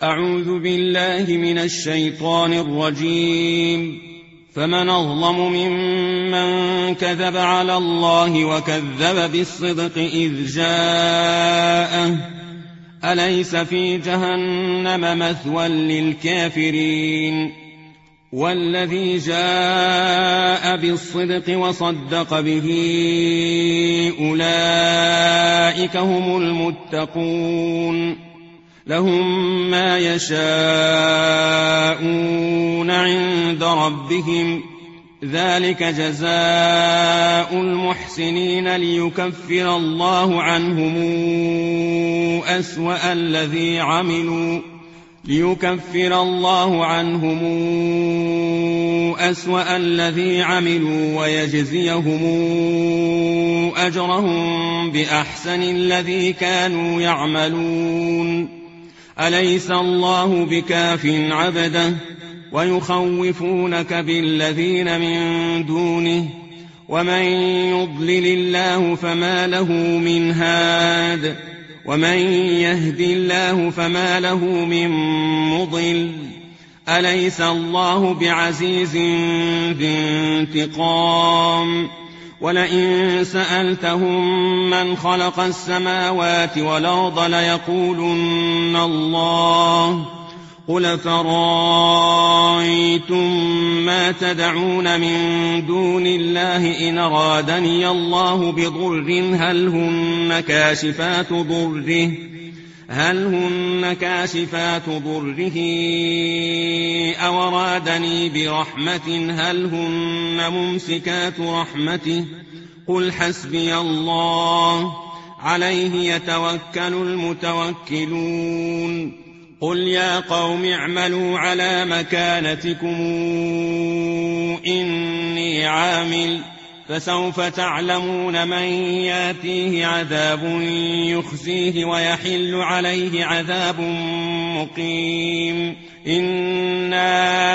أعوذ بالله من الشيطان الرجيم. فمن أظلم ممن كذب على الله وكذب بالصدق إذ جاءه أليس في جهنم مثوى للكافرين والذي جاء بالصدق وصدق به أولئك هم المتقون لهم ما يشاءون عند ربهم ذلك جزاء المحسنين ليكفر الله عنهم أسوأ الذي عملوا ويجزيهم أجرهم بأحسن الذي كانوا يعملون أليس الله بكاف عبده ويخوفونك بالذين من دونه ومن يضلل الله فما له من هاد ومن يهد الله فما له من مضل أليس الله بعزيز ذي انتقام ولئن سألتهم من خلق السماوات والأرض ليقولن الله قل فرأيتم ما تدعون من دون الله إن أرادني الله بضر هل هن كاشفات ضره أو أرادني برحمة هل هن ممسكات رحمته قل حسبي الله عليه يتوكل المتوكلون قل يا قوم اعملوا على مكانتكم إني عامل فسوف تعلمون من ياتيه عذاب يخزيه ويحل عليه عذاب مقيم إنا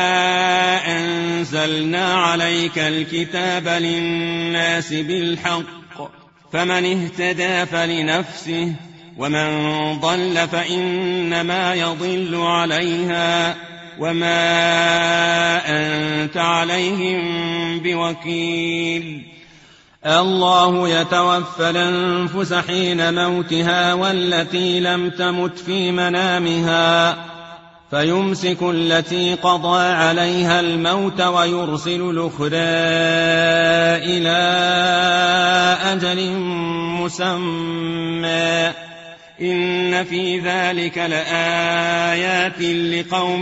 أنزلنا عليك الكتاب للناس بالحق فمن اهتدى فلنفسه ومن ضل فإنما يضل عليها وما أنت عليهم بوكيل الله يتوفى الأنفس حين موتها والتي لم تمت في منامها فيمسك التي قضى عليها الموت ويرسل الأخرى إلى أجل مسمى إن في ذلك لآيات لقوم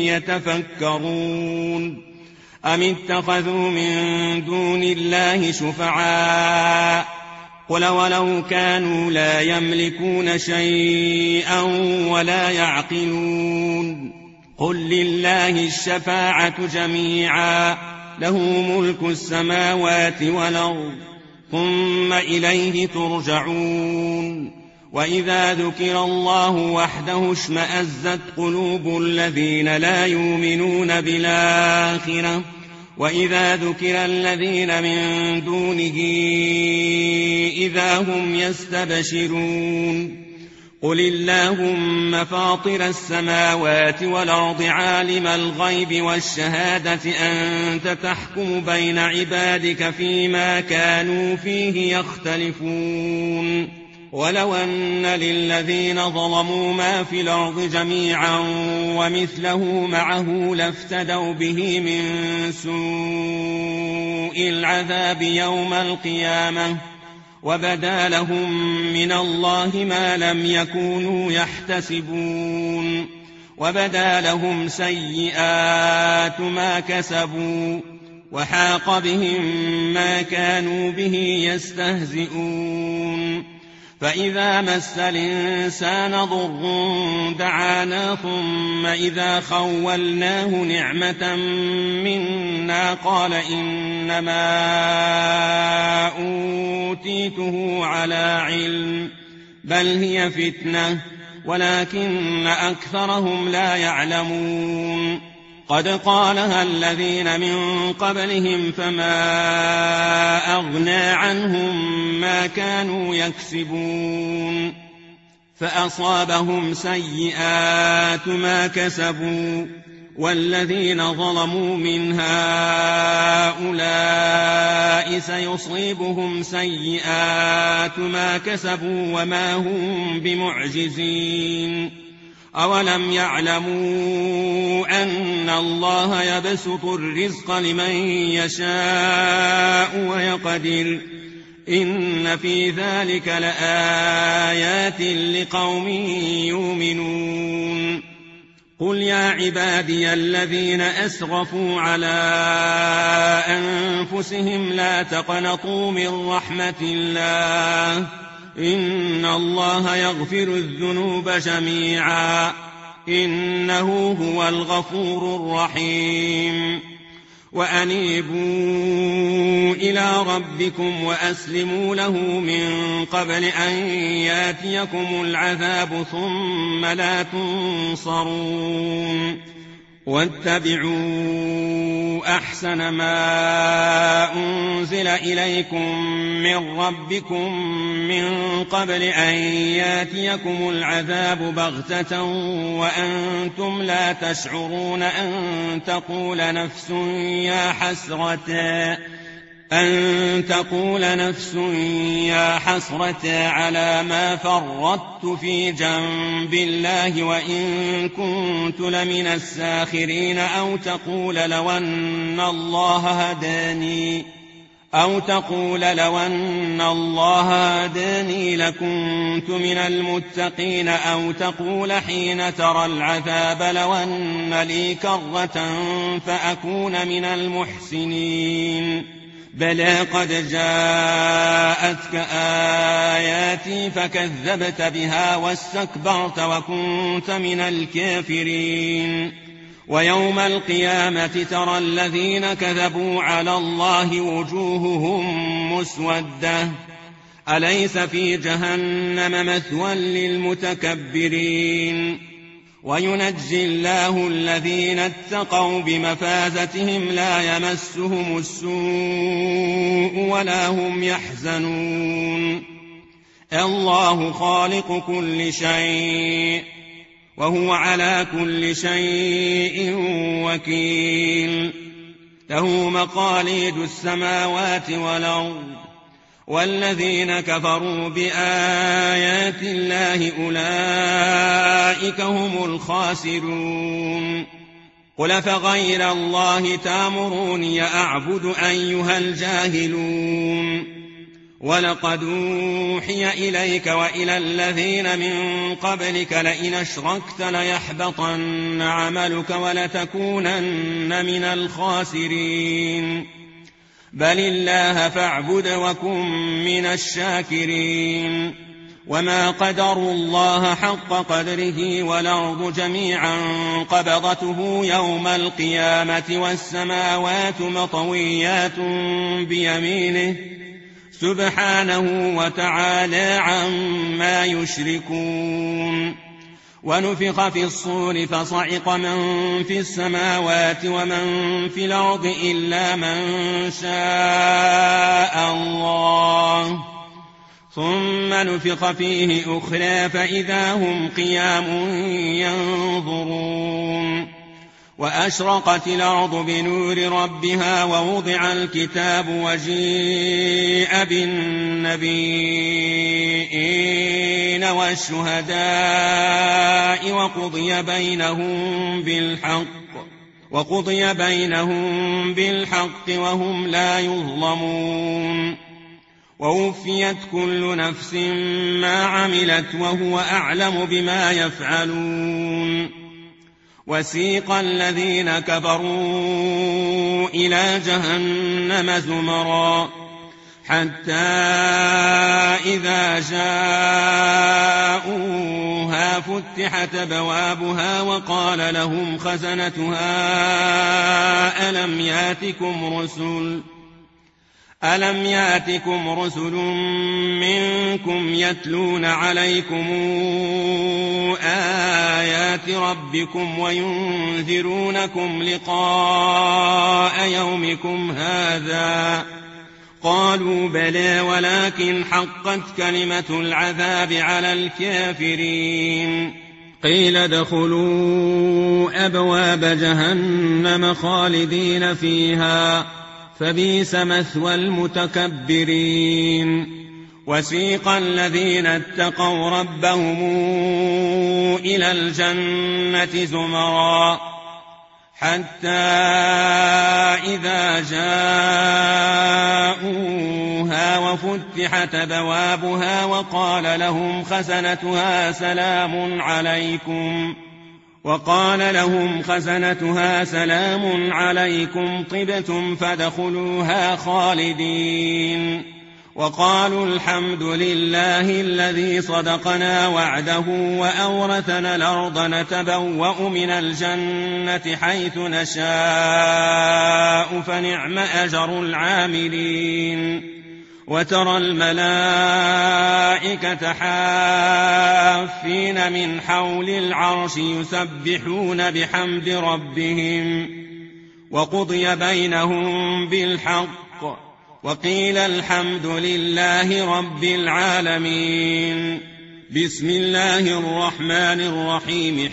يتفكرون أم اتخذوا من دون الله شفعاء قل ولو كانوا لا يملكون شيئا ولا يعقلون قل لله الشفاعة جميعا له ملك السماوات والأرض ثم إليه ترجعون وإذا ذكر الله وحده اشمأزت قلوب الذين لا يؤمنون بالآخرة وإذا ذكر الذين من دونه إذا هم يستبشرون قل اللهم فاطر السماوات والأرض عالم الغيب والشهادة أنت تحكم بين عبادك فيما كانوا فيه يختلفون ولو أن للذين ظلموا ما في الأرض جميعا ومثله معه لافتدوا به من سوء العذاب يوم القيامة وبدا لهم من الله ما لم يكونوا يحتسبون وبدا لهم سيئات ما كسبوا وحاق بهم ما كانوا به يستهزئون فإذا مس الإنسان ضر دعانا ثم إذا خولناه نعمة منا قال إنما أوتيته على علم بل هي فتنة ولكن أكثرهم لا يعلمون قد قالها الذين من قبلهم فما أغنى عنهم ما كانوا يكسبون فأصابهم سيئات ما كسبوا والذين ظلموا من هؤلاء سيصيبهم سيئات ما كسبوا وما هم بمعجزين أولم يعلموا أن الله يبسط الرزق لمن يشاء ويقدر إن في ذلك لآيات لقوم يؤمنون قل يا عبادي الذين أسرفوا على أنفسهم لا تقنطوا من رحمة الله إن الله يغفر الذنوب جميعا إنه هو الغفور الرحيم وأنيبوا إلى ربكم وأسلموا له من قبل أن ياتيكم العذاب ثم لا تنصرون واتبعوا أحسن ما أنزل إليكم من ربكم من قبل أن ياتيكم العذاب بغتة وأنتم لا تشعرون أن تقول نفس يا حسرة على ما فرطت في جنب الله وإن كنت لمن الساخرين أو تقول لو أن الله هداني لكنت من المتقين أو تقول حين ترى العذاب لو أن لي كرة فأكون من المحسنين بلى قد جاءتك آياتي فكذبت بها واستكبرت وكنت من الكافرين ويوم القيامة ترى الذين كذبوا على الله وجوههم مسودة أليس في جهنم مثوى للمتكبرين وينجي الله الذين اتقوا بمفازتهم لا يمسهم السوء ولا هم يحزنون الله خالق كل شيء وهو على كل شيء وكيل له مقاليد السماوات والأرض والذين كفروا بآيات الله أولئك هم الخاسرون قل فغير الله تأمروني أعبد أيها الجاهلون ولقد أوحي إليك وإلى الذين من قبلك لئن أشركت ليحبطن عملك ولتكونن من الخاسرين بل الله فاعبد وكن من الشاكرين وما قدروا الله حق قدره والأرض جميعا قبضته يوم القيامة والسماوات مطويات بيمينه سبحانه وتعالى عما يشركون ونفخ في الصور فصعق من في السماوات ومن في الأرض إلا من شاء الله ثم نفخ فيه أخرى فإذا هم قيام ينظرون وأشرقت الأرض بنور ربها ووضع الكتاب وجيء بالنبيين والشهداء وقضي بينهم بالحق وهم لا يظلمون ووفيت كل نفس ما عملت وهو أعلم بما يفعلون وسيق الذين كفروا إلى جهنم زمرا حتى إذا جاءوها فتحت أبوابها وقال لهم خزنتها ألم ياتكم رسل منكم يتلون عليكم آيات ربكم وينذرونكم لقاء يومكم هذا قالوا بلى ولكن حقت كلمة العذاب على الكافرين. قيل ادخلوا أبواب جهنم خالدين فيها فبئس مثوى المتكبرين. وسيق الذين اتقوا ربهم إلى الجنة زمرا حتى إذا جاءوها وفتحت أبوابها وقال لهم خزنتها سلام عليكم طبتم فادخلوها خالدين. وقالوا الحمد لله الذي صدقنا وعده وأورثنا الأرض نتبوأ من الجنة حيث نشاء فنعم أجر العاملين. وترى الملائكة حافين من حول العرش يسبحون بحمد ربهم وقضي بينهم بالحق وقيل الحمد لله رب العالمين. بسم الله الرحمن الرحيم.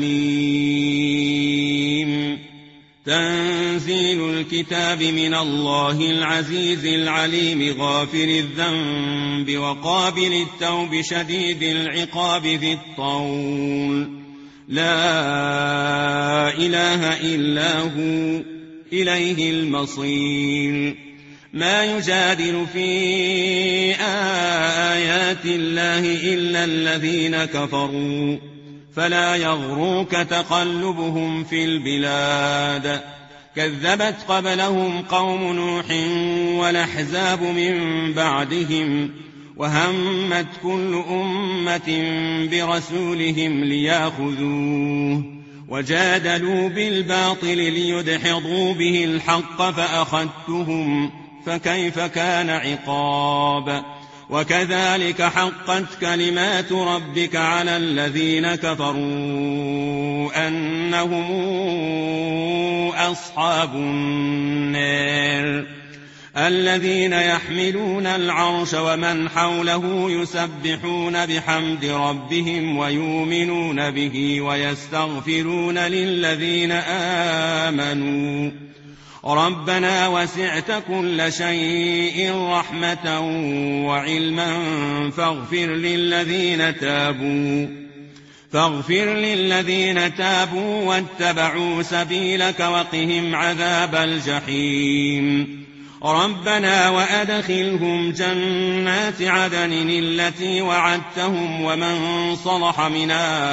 حميم. تنزيل الكتاب من الله العزيز العليم غافر الذنب وقابل التوب شديد العقاب ذي الطول لا إله إلا هو إليه المصير. ما يجادل في آيات الله إلا الذين كفروا فلا يغرك تقلبهم في البلاد. كذبت قبلهم قوم نوح والأحزاب من بعدهم وهمت كل أمة برسولهم ليأخذوه وجادلوا بالباطل ليدحضوا به الحق فأخذتهم فكيف كان عقاب. وكذلك حقت كلمات ربك على الذين كفروا أنهم أصحاب النار الذين يحملون العرش ومن حوله يسبحون بحمد ربهم ويؤمنون به ويستغفرون للذين آمنوا ربنا وسعت كل شيء رحمة وعلما فاغفر للذين تابوا واتبعوا سبيلك وقهم عذاب الجحيم. ربنا وأدخلهم جنات عدن التي وعدتهم ومن صلح من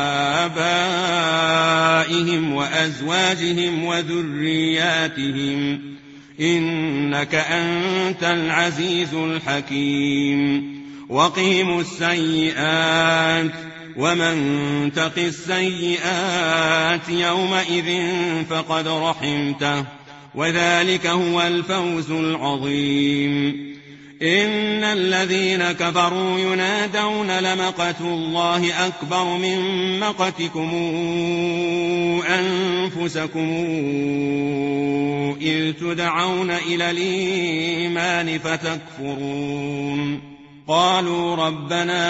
آبائهم وأزواجهم وذرياتهم إنك أنت العزيز الحكيم. وقهم السيئات ومن تق السيئات يومئذ فقد رحمته وذلك هو الفوز العظيم. إن الذين كفروا ينادون لمقت الله أكبر من مقتكم أنفسكم إذ تدعون إلى الإيمان فتكفرون. قالوا ربنا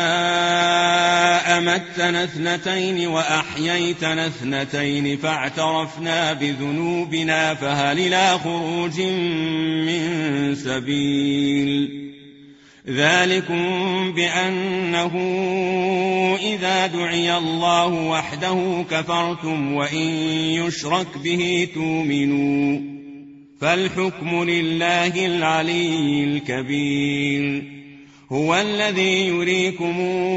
أمتنا اثنتين وأحييتنا اثنتين فاعترفنا بذنوبنا فهل إلى خروج من سبيل. ذلكم بأنه إذا دعي الله وحده كفرتم وإن يشرك به تؤمنوا فالحكم لله العلي الكبير. هو الذي يريكم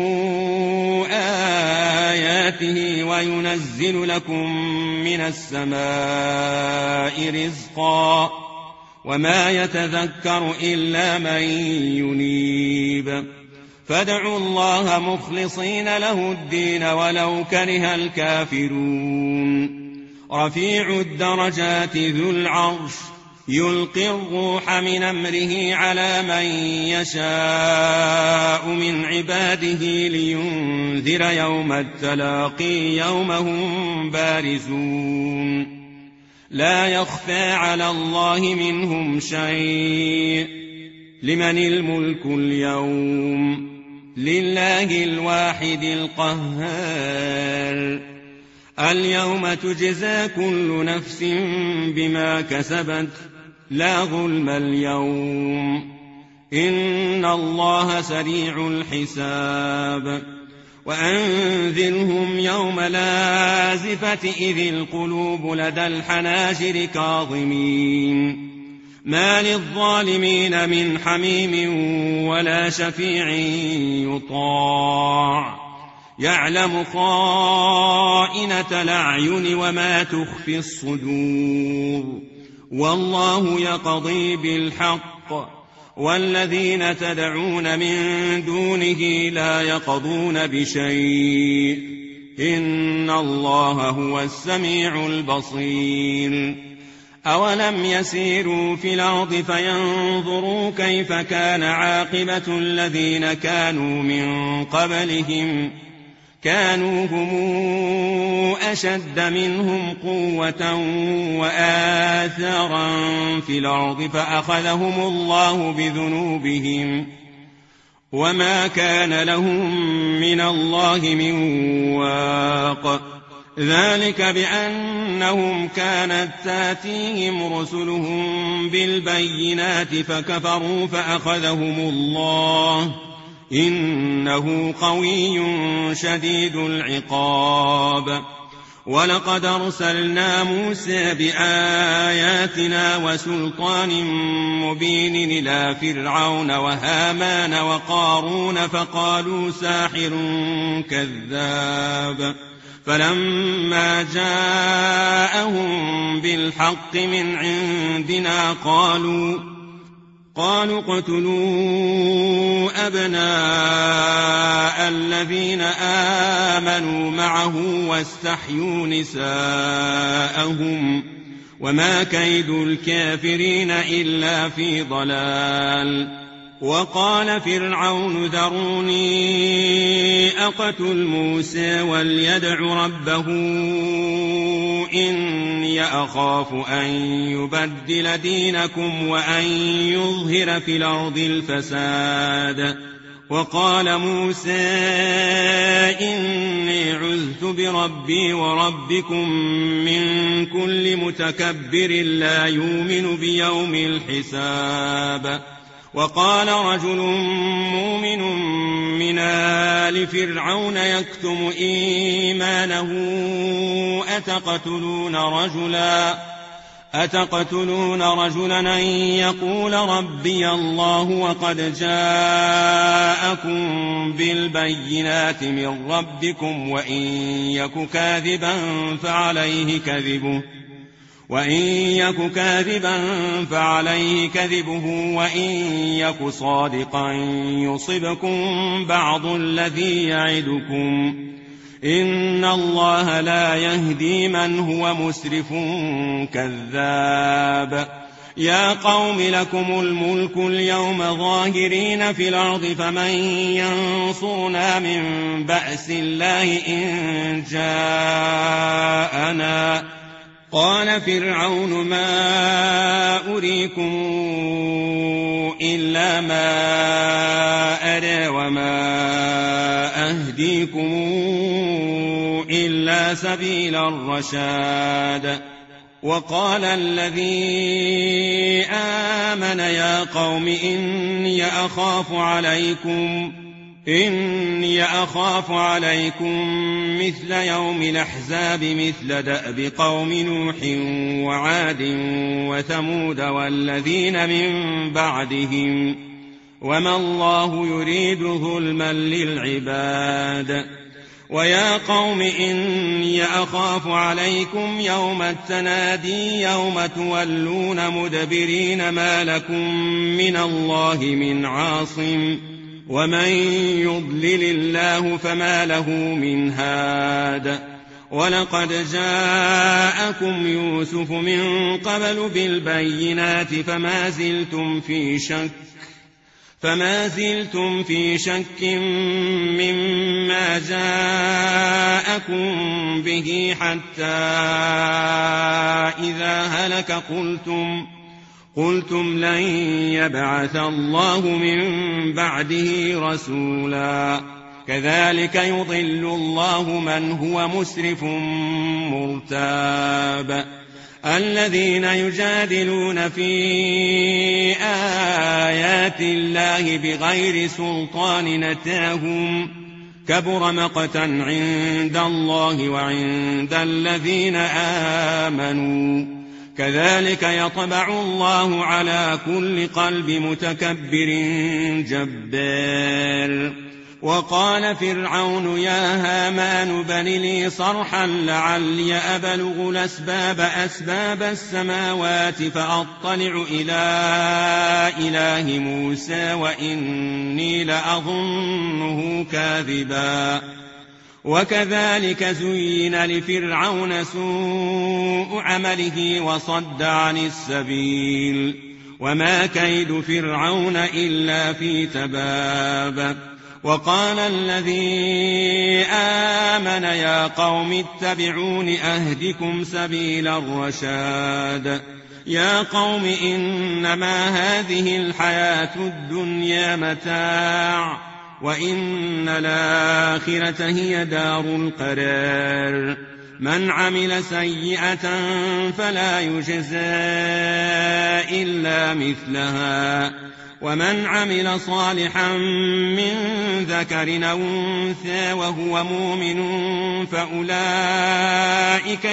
آياته وينزل لكم من السماء رزقا وما يتذكر إلا من ينيب. فادعوا الله مخلصين له الدين ولو كره الكافرون. رفيع الدرجات ذو العرش يلقي الروح من أمره على من يشاء من عباده لينذر يوم التلاقي يوم هم بارزون لا يخفى على الله منهم شيء لمن الملك اليوم لله الواحد القهار اليوم تجزى كل نفس بما كسبت لا ظلم اليوم إن الله سريع الحساب وأنذرهم يوم لازفة إذ القلوب لدى الحناجر كاظمين ما للظالمين من حميم ولا شفيع يطاع يعلم خائنة الأعين وما تخفي الصدور والله يقضي بالحق والذين تدعون من دونه لا يقضون بشيء إن الله هو السميع البصير أولم يسيروا في الأرض فينظروا كيف كان عاقبة الذين كانوا من قبلهم كانوا هم أشد منهم قوة وآثارا في الأرض فأخذهم الله بذنوبهم وما كان لهم من الله من واق ذلك بأنهم كانت تاتيهم رسلهم بالبينات فكفروا فأخذهم الله إنه قوي شديد العقاب ولقد أرسلنا موسى بآياتنا وسلطان مبين إلى فرعون وهامان وقارون فقالوا ساحر كذاب فلما جاءهم بالحق من عندنا قالوا اقتلوا أبناء الذين آمنوا معه واستحيوا نساءهم وما كيد الكافرين إلا في ضلال وقال فرعون ذروني أقتل موسى وليدع ربه إني أخاف أن يبدل دينكم وأن يظهر في الأرض الفساد وقال موسى إني عذت بربي وربكم من كل متكبر لا يؤمن بيوم الحساب وقال رجل مؤمن من آل فرعون يكتم إيمانه أتقتلون رجلا أن يقول ربي الله وقد جاءكم بالبينات من ربكم وإن يك كاذبا فعليه كذبه وإن يك صادقا يصبكم بعض الذي يعدكم إن الله لا يهدي من هو مسرف كذاب يا قوم لكم الملك اليوم ظاهرين في الأرض فمن ينصرنا من بأس الله إن جاءنا قال فرعون ما أريكم إلا ما أرى وما أهديكم إلا سبيل الرشاد وقال الذي آمن يا قوم إني أخاف عليكم مثل يوم الأحزاب مثل دأب قوم نوح وعاد وثمود والذين من بعدهم وما الله يريد ظلما للعباد ويا قوم إني أخاف عليكم يوم التنادي يوم تولون مدبرين ما لكم من الله من عاصم ومن يضلل الله فما له من هاد ولقد جاءكم يوسف من قبل بالبينات فما زلتم في شك مما جاءكم به حتى إذا هلك قلتم لن يبعث الله من بعده رسولا كذلك يضل الله من هو مسرف مرتاب الذين يجادلون في آيات الله بغير سلطان نتاهم كبر مقتا عند الله وعند الذين آمنوا كذلك يطبع الله على كل قلب متكبر جبار وقال فرعون يا هامان بن لي صرحا لعلي أبلغ أسباب السماوات فأطلع إلى إله موسى وإني لأظنه كاذبا وكذلك زين لفرعون سوء عمله وصد عن السبيل وما كيد فرعون إلا في تباب وقال الذي آمن يا قوم اتبعون أهدكم سبيل الرشاد يا قوم إنما هذه الحياة الدنيا متاع وإن الآخرة هي دار القرار من عمل سيئة فلا يجزى إلا مثلها ومن عمل صالحا من ذكر أو أنثى وهو مؤمن فأولئك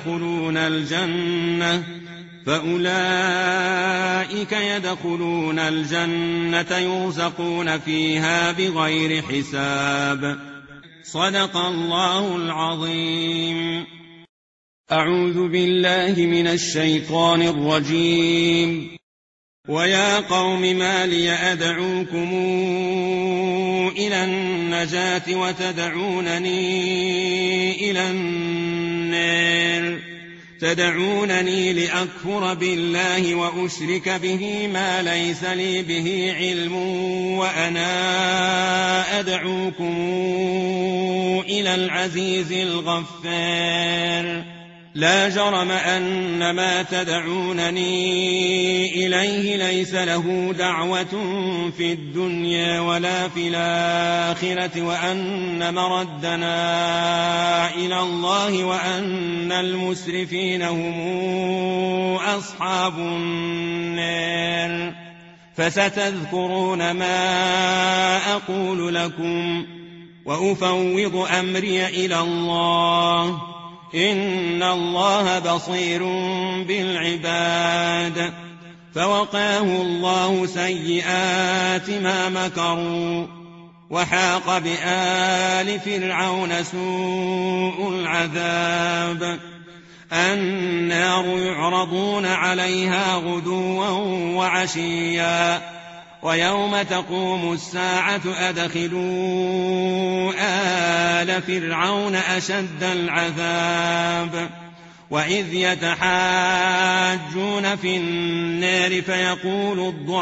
يدخلون الجنة يرزقون فيها بغير حساب صدق الله العظيم. أعوذ بالله من الشيطان الرجيم. ويا قوم ما لي أدعوكم إلى النجاة وتدعونني إلى النار تدعونني لأكفر بالله وأشرك به ما ليس لي به علم وأنا أدعوكم إلى العزيز الغفار لا جرم أن ما تدعونني إليه ليس له دعوة في الدنيا ولا في الآخرة وأن مردنا إلى الله وأن المسرفين هم أصحاب النار فستذكرون ما أقول لكم وأفوض أمري إلى الله إن الله بصير بالعباد فوقاه الله سيئات ما مكروا وحاق بآل فرعون سوء العذاب النار يعرضون عليها غدوا وعشيا ويوم تقوم الساعة أدخلوا آل فرعون أشد العذاب وإذ يتحاجون في النار فيقول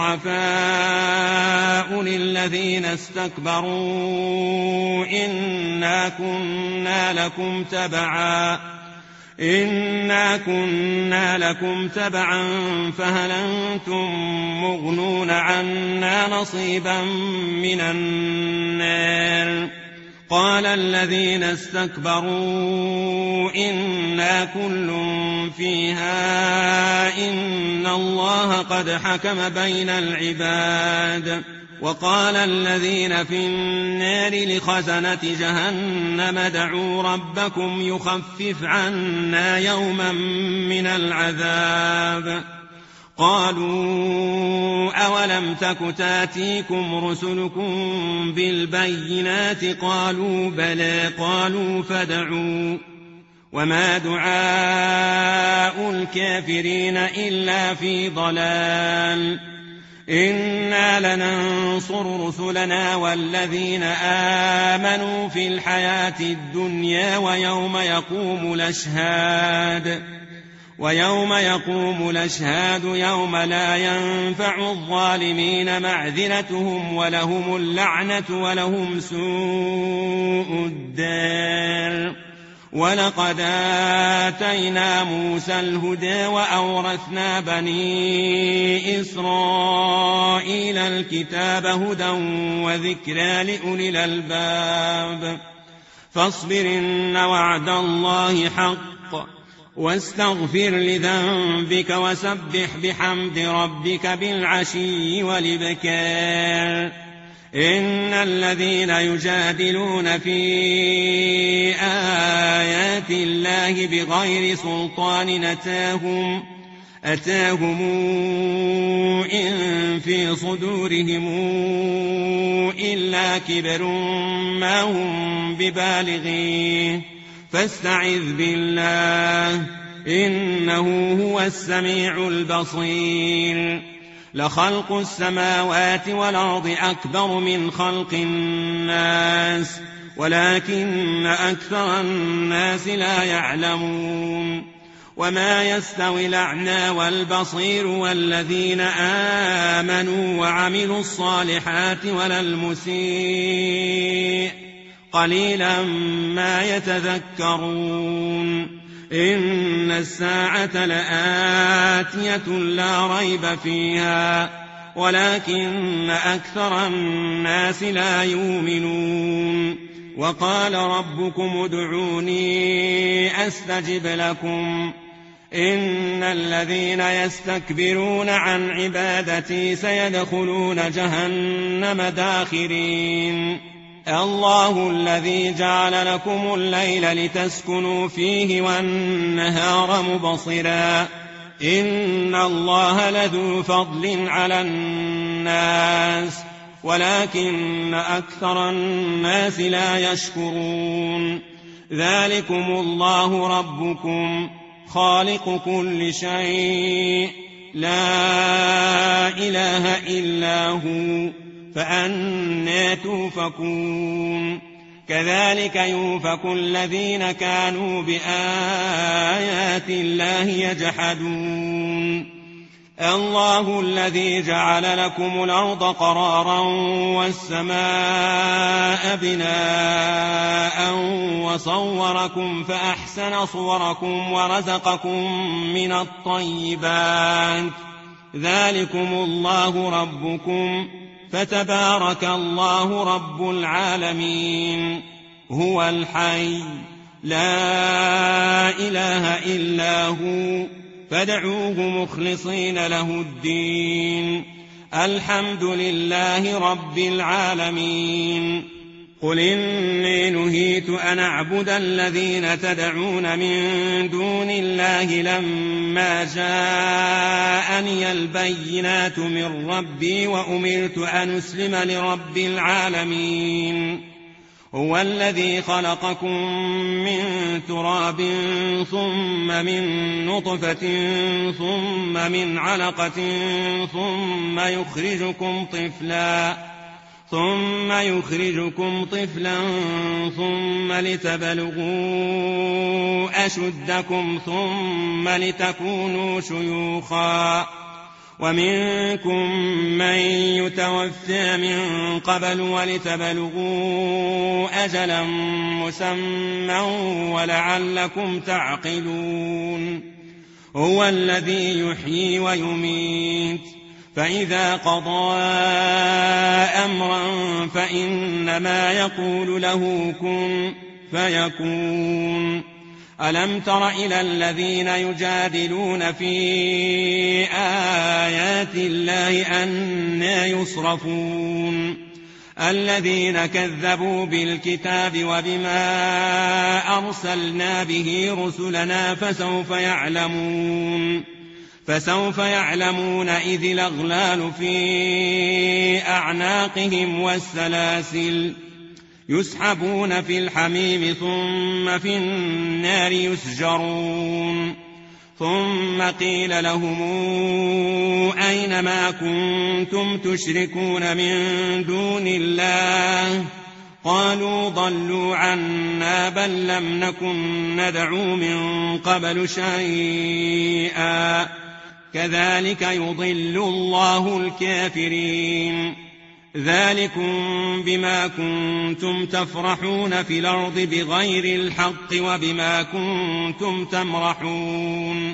الضعفاء للذين استكبروا إنا كنا لكم تبعا فهل أنتم مغنون عنا نصيبا من النار قال الذين استكبروا إنا كل فيها إن الله قد حكم بين العباد وقال الذين في النار لخزنة جهنم ادعوا ربكم يخفف عنا يوما من العذاب قالوا أولم تك تاتيكم رسلكم بالبينات قالوا بلى قالوا فادعوا وما دعاء الكافرين إلا في ضلال إنا لننصر رسلنا والذين آمنوا في الحياة الدنيا ويوم يقوم الأشهاد يوم لا ينفع الظالمين معذرتهم ولهم اللعنة ولهم سوء الدار ولقد آتينا موسى الهدى وأورثنا بني إسرائيل الكتاب هدى وذكرى لأولي الألباب فاصبر إن وعد الله حق واستغفر لذنبك وسبح بحمد ربك بالعشي والإبكار إن الذين يجادلون في آيات الله بغير سلطان أتاهم إن في صدورهم إلا كبر ما هم ببالغيه فاستعذ بالله إنه هو السميع البصير لخلق السماوات والأرض أكبر من خلق الناس ولكن أكثر الناس لا يعلمون وما يستوي الأعمى والبصير والذين آمنوا وعملوا الصالحات ولا المسيء قليلا ما يتذكرون إن الساعة لآتية لا ريب فيها ولكن أكثر الناس لا يؤمنون وقال ربكم ادعوني أستجب لكم إن الذين يستكبرون عن عبادتي سيدخلون جهنم داخرين الله الذي جعل لكم الليل لتسكنوا فيه والنهار مبصرا إن الله لذو فضل على الناس ولكن أكثر الناس لا يشكرون ذلكم الله ربكم خالق كل شيء لا إله إلا هو فأنى توفكون كذلك يوفك الذين كانوا بآيات الله يجحدون الله الذي جعل لكم الأرض قرارا والسماء بناء وصوركم فأحسن صوركم ورزقكم من الطيبات ذلكم الله ربكم فتبارك الله رب العالمين هو الحي لا إله إلا هو فادعوه مخلصين له الدين الحمد لله رب العالمين قل إني نهيت أن أعبد الذين تدعون من دون الله لما جاءني البينات من ربي وأمرت أن أسلم لرب العالمين هو الذي خلقكم من تراب ثم من نطفة ثم من علقة ثم يخرجكم طفلا ثم لتبلغوا أشدكم ثم لتكونوا شيوخا ومنكم من يتوفى من قبل ولتبلغوا أجلا مسمى ولعلكم تعقلون هو الذي يحيي ويميت فإذا قضى أمرا فإنما يقول له كن فيكون ألم تر إلى الذين يجادلون في آيات الله أنى يصرفون الذين كذبوا بالكتاب وبما أرسلنا به رسلنا فسوف يعلمون إذ الأغلال في أعناقهم والسلاسل يسحبون في الحميم ثم في النار يسجرون ثم قيل لهم أين ما كنتم تشركون من دون الله قالوا ضلوا عنا بل لم نكن ندعو من قبل شيئا كذلك يضل الله الكافرين ذلكم بما كنتم تفرحون في الأرض بغير الحق وبما كنتم تمرحون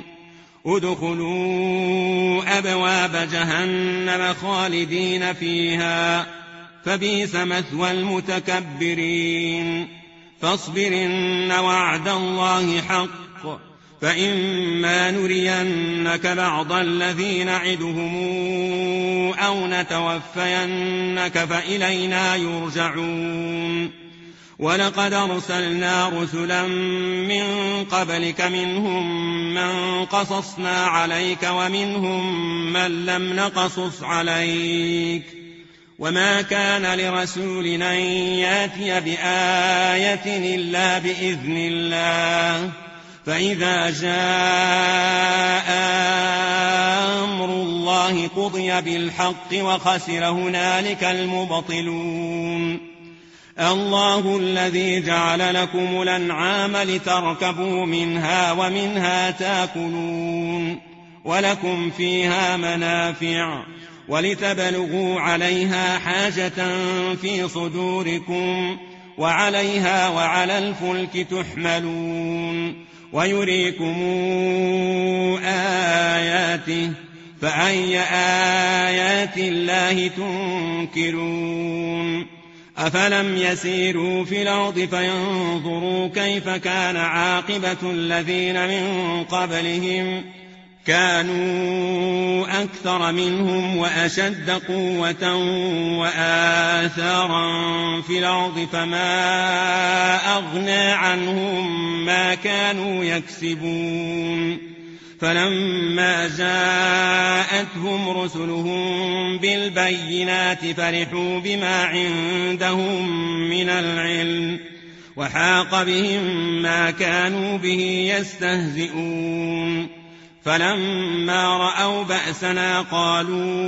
ادخلوا أبواب جهنم خالدين فيها فبئس مثوى المتكبرين فاصبر إن وعد الله حق فإما نرينك بعض الذي نعدهم أو نتوفينك فإلينا يرجعون ولقد أرسلنا رسلا من قبلك منهم من قصصنا عليك ومنهم من لم نقصص عليك وما كان لرسول أن يأتي بآية إلا بإذن الله فإذا جاء أمر الله قضي بالحق وخسر هنالك المبطلون الله الذي جعل لكم الأنعام لتركبوا منها ومنها تأكلون ولكم فيها منافع ولتبلغوا عليها حاجة في صدوركم وعليها وعلى الفلك تحملون ويريكم آياته فأي آيات الله تنكرون أفلم يسيروا في الأرض فينظروا كيف كان عاقبة الذين من قبلهم كانوا أكثر منهم وأشد قوة وآثارا في الأرض فما أغنى عنهم ما كانوا يكسبون فلما جاءتهم رسلهم بالبينات فرحوا بما عندهم من العلم وحاق بهم ما كانوا به يستهزئون فلما رأوا بأسنا قالوا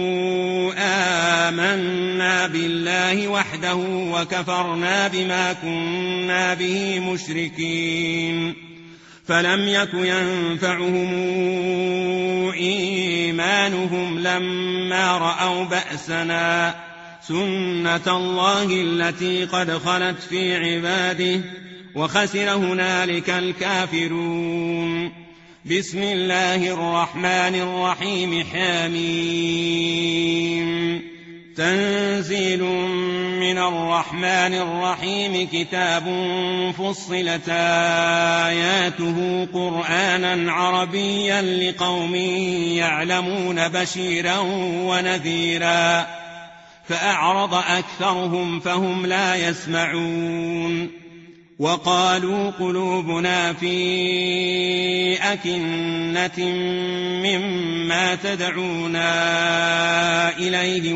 آمنا بالله وحده وكفرنا بما كنا به مشركين فلم يك ينفعهم إيمانهم لما رأوا بأسنا سنة الله التي قد خلت في عباده وخسر هنالك الكافرون بسم الله الرحمن الرحيم حميم تنزيل من الرحمن الرحيم كتاب فصلت آياته قرآنا عربيا لقوم يعلمون بشيرا ونذيرا فأعرض أكثرهم فهم لا يسمعون وقالوا قلوبنا في أكنة مما تدعونا إليه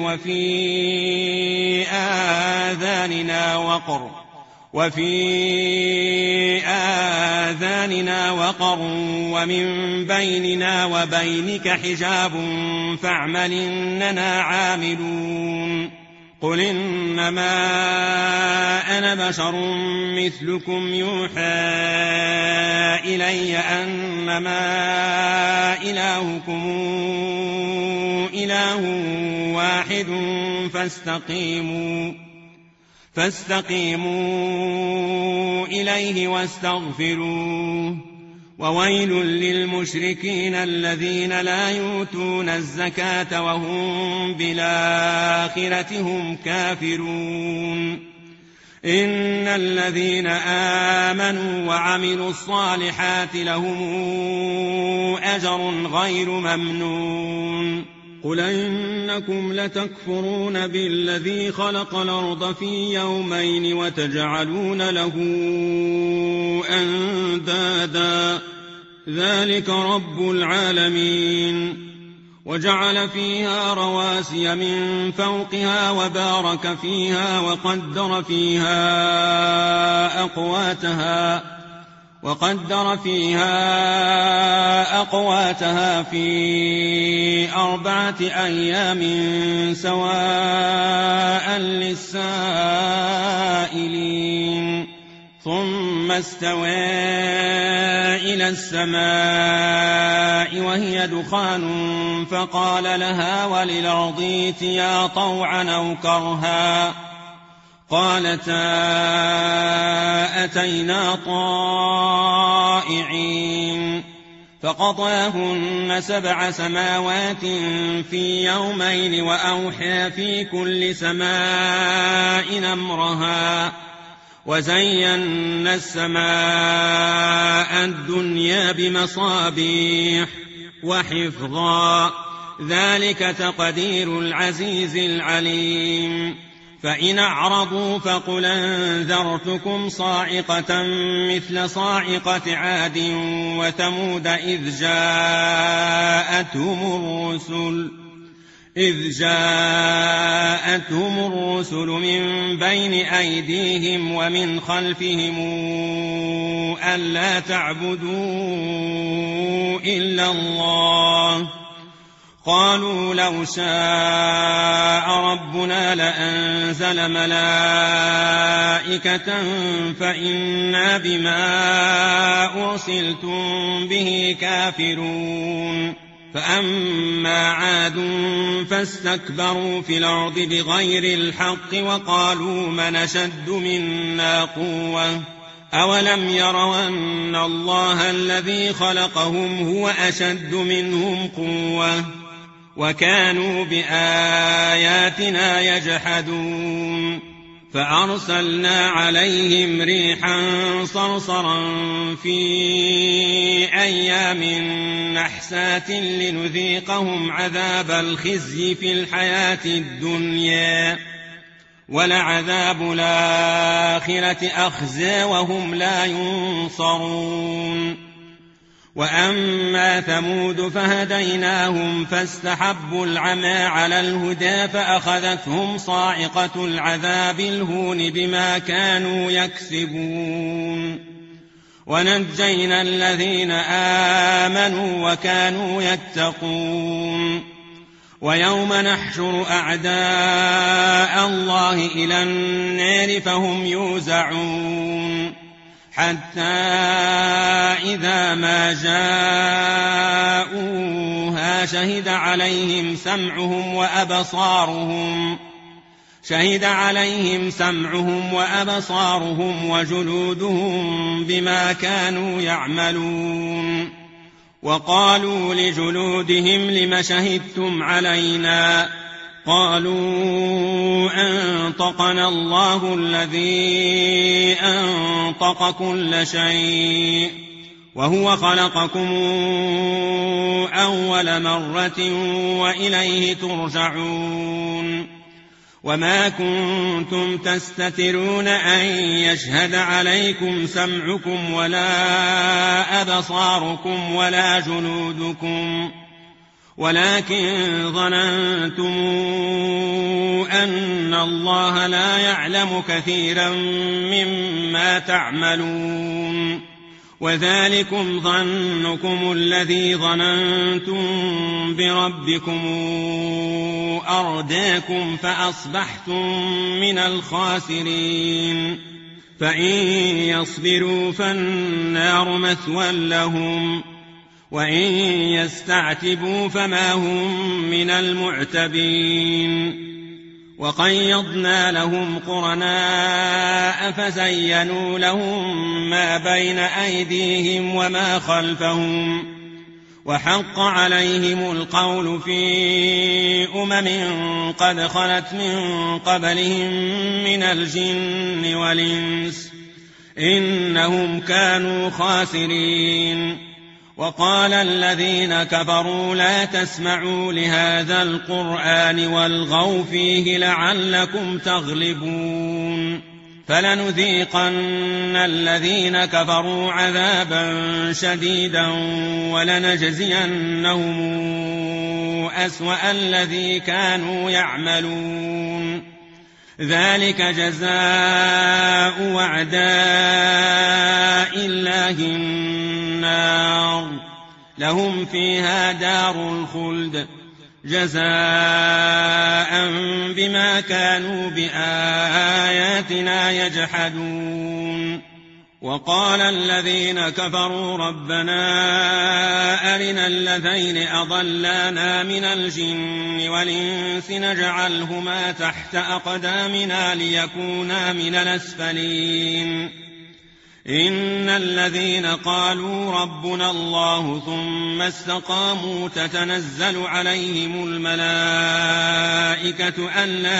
وفي آذاننا وقر ومن بيننا وبينك حجاب فاعمل إننا عاملون قل إنما أنا بشر مثلكم يوحى إلي أنما إلهكم إله واحد فاستقيموا إليه واستغفروه وويل للمشركين الذين لا يؤتون الزكاة وهم بالآخرة هم كافرون إن الذين آمنوا وعملوا الصالحات لهم أجر غير ممنون قل إنكم لتكفرون بالذي خلق الأرض في يومين وتجعلون له أندادا ذلك رب العالمين وجعل فيها رواسي من فوقها وبارك فيها وقدر فيها أقواتها في 4 أيام سواء للسائلين ثم استوى إلى السماء وهي دخان فقال لها وللأرض ائتيا طوعا أو كرها قالتا أتينا طائعين فقضاهن 7 سماوات في يومين وأوحى في كل سماء أمرها وزينا السماء الدنيا بمصابيح وحفظا ذلك تقدير العزيز العليم فإن أعرضوا فقل أنذرتكم صاعقة مثل صاعقة عاد وثمود إذ جاءتهم الرسل من بين أيديهم ومن خلفهم ألا تعبدوا إلا الله قالوا لو شاء ربنا لأنزل ملائكة فإنا بما أرسلتم به كافرون فأما عاد فاستكبروا في الأرض بغير الحق وقالوا من أشد منا قوة أولم يروا أن الله الذي خلقهم هو أشد منهم قوة وكانوا بآياتنا يجحدون فأرسلنا عليهم ريحا صرصرا في أيام نحسات لنذيقهم عذاب الخزي في الحياة الدنيا ولعذاب الآخرة أخزى وهم لا ينصرون وأما ثمود فهديناهم فاستحبوا العمى على الهدى فأخذتهم صاعقة العذاب الهون بما كانوا يكسبون ونجينا الذين آمنوا وكانوا يتقون ويوم نحشر أعداء الله إلى النار فهم يوزعون حتى إذا ما جاءوها شهد عليهم سمعهم وأبصارهم وجلودهم بما كانوا يعملون وقالوا لجلودهم لم شهدتم علينا قالوا أنطقنا الله الذي أنطق كل شيء وهو خلقكم أول مرة وإليه ترجعون وما كنتم تستترون أن يشهد عليكم سمعكم ولا أبصاركم ولا جلودكم ولكن ظننتم أن الله لا يعلم كثيرا مما تعملون وذلكم ظنكم الذي ظننتم بربكم أرداكم فأصبحتم من الخاسرين فإن يصبروا فالنار مثوى لهم وإن يستعتبوا فما هم من المعتبين وقيضنا لهم قرناء فزينوا لهم ما بين أيديهم وما خلفهم وحق عليهم القول في قد خلت من قبلهم من الجن والإنس إنهم كانوا خاسرين وقال الذين كفروا لا تسمعوا لهذا القرآن والغوا فيه لعلكم تغلبون فلنذيقن الذين كفروا عذابا شديدا ولنجزينهم أسوأ الذي كانوا يعملون ذلك جزاء أعداء الله النار لهم فيها دار الخلد جزاء بما كانوا بآياتنا يجحدون وقال الذين كفروا ربنا أرنا اللذين أضلانا من الجن والإنس نجعلهما تحت أقدامنا ليكونا من الأسفلين إن الذين قالوا ربنا الله ثم استقاموا تتنزل عليهم الملائكة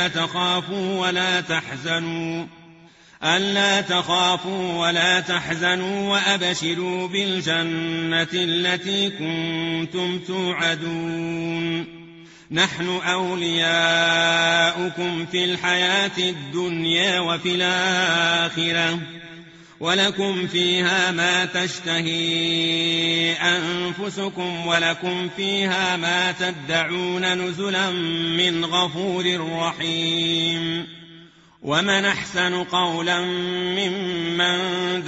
ألا تخافوا ولا تحزنوا وأبشروا بالجنة التي كنتم توعدون نحن أولياؤكم في الحياة الدنيا وفي الآخرة ولكم فيها ما تشتهي أنفسكم ولكم فيها ما تدعون نزلا من غفور رحيم ومن أحسن قولا ممن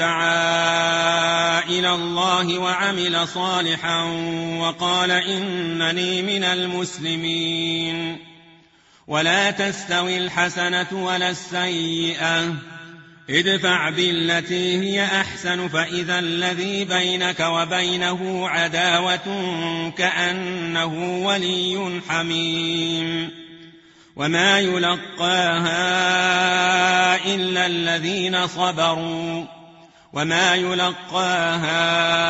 دعا إلى الله وعمل صالحا وقال إنني من المسلمين ولا تستوي الحسنة ولا السيئة ادفع بالتي هي أحسن فإذا الذي بينك وبينه عداوة كأنه ولي حميم وما يلقاها إلا الذين صبروا وما يلقاها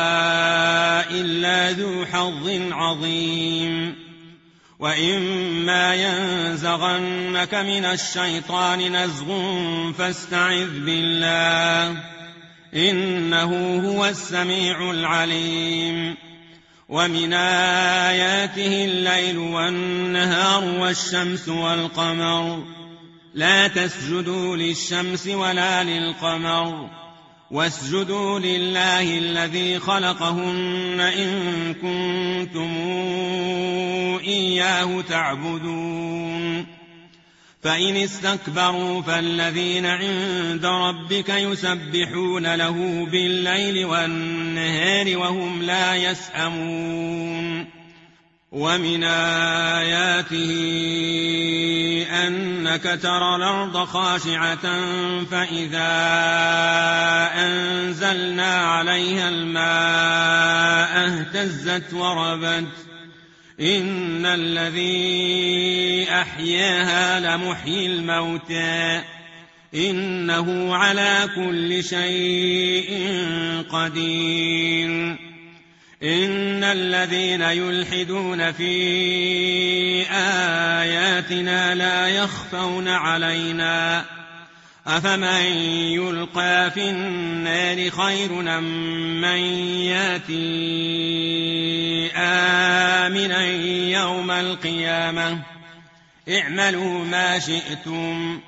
إلا ذو حظ عظيم وإما ينزغنك من الشيطان نزغ فاستعذ بالله إنه هو السميع العليم ومن آياته الليل والنهار والشمس والقمر لا تسجدوا للشمس ولا للقمر واسجدوا لله الذي خلقهن إن كنتم إياه تعبدون فإن استكبروا فالذين عند ربك يسبحون له بالليل والنهار وهم لا يسأمون ومن آياته أنك ترى الأرض خاشعة فإذا أنزلنا عليها الماء اهتزت وربت إن الذي أحياها لمحيي الموتى إنه على كل شيء قدير إن الذين يلحدون في آياتنا لا يخفون علينا أفمن يلقى في النار خير أم من ياتي آمنا يوم القيامة اعملوا ما شئتم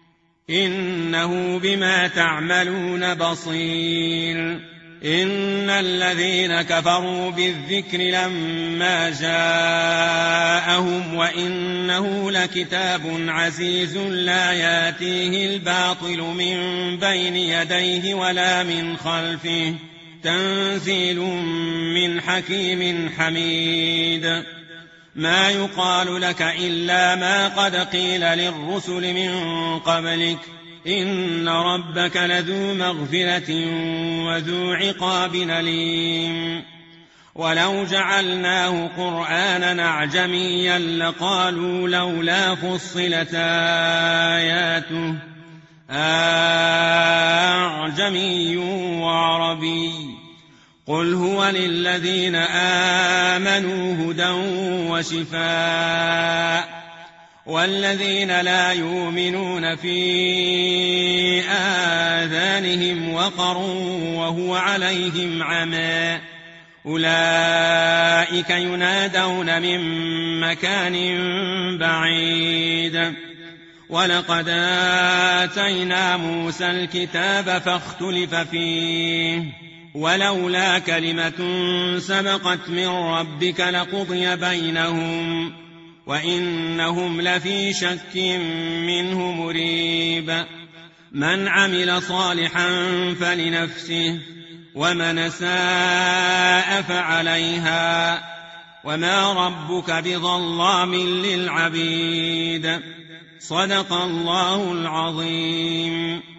إنه بما تعملون بصير إن الذين كفروا بالذكر لما جاءهم وإنه لكتاب عزيز لا ياتيه الباطل من بين يديه ولا من خلفه تنزيل من حكيم حميد ما يقال لك إلا ما قد قيل للرسل من قبلك إن ربك لذو مغفرة وذو عقاب أليم ولو جعلناه قرآنا أعجميا لقالوا لولا فصلت آياته أعجمي وعربي قل هو للذين آمنوا هدى وشفاء والذين لا يؤمنون في آذانهم وقر وهو عليهم عمى أولئك ينادون من مكان بعيد ولقد آتينا موسى الكتاب فاختلف فيه ولولا كلمة سبقت من ربك لقضي بينهم وإنهم لفي شك منه مريب من عمل صالحا فلنفسه ومن أساء فعليها وما ربك بظلام للعبيد صدق الله العظيم.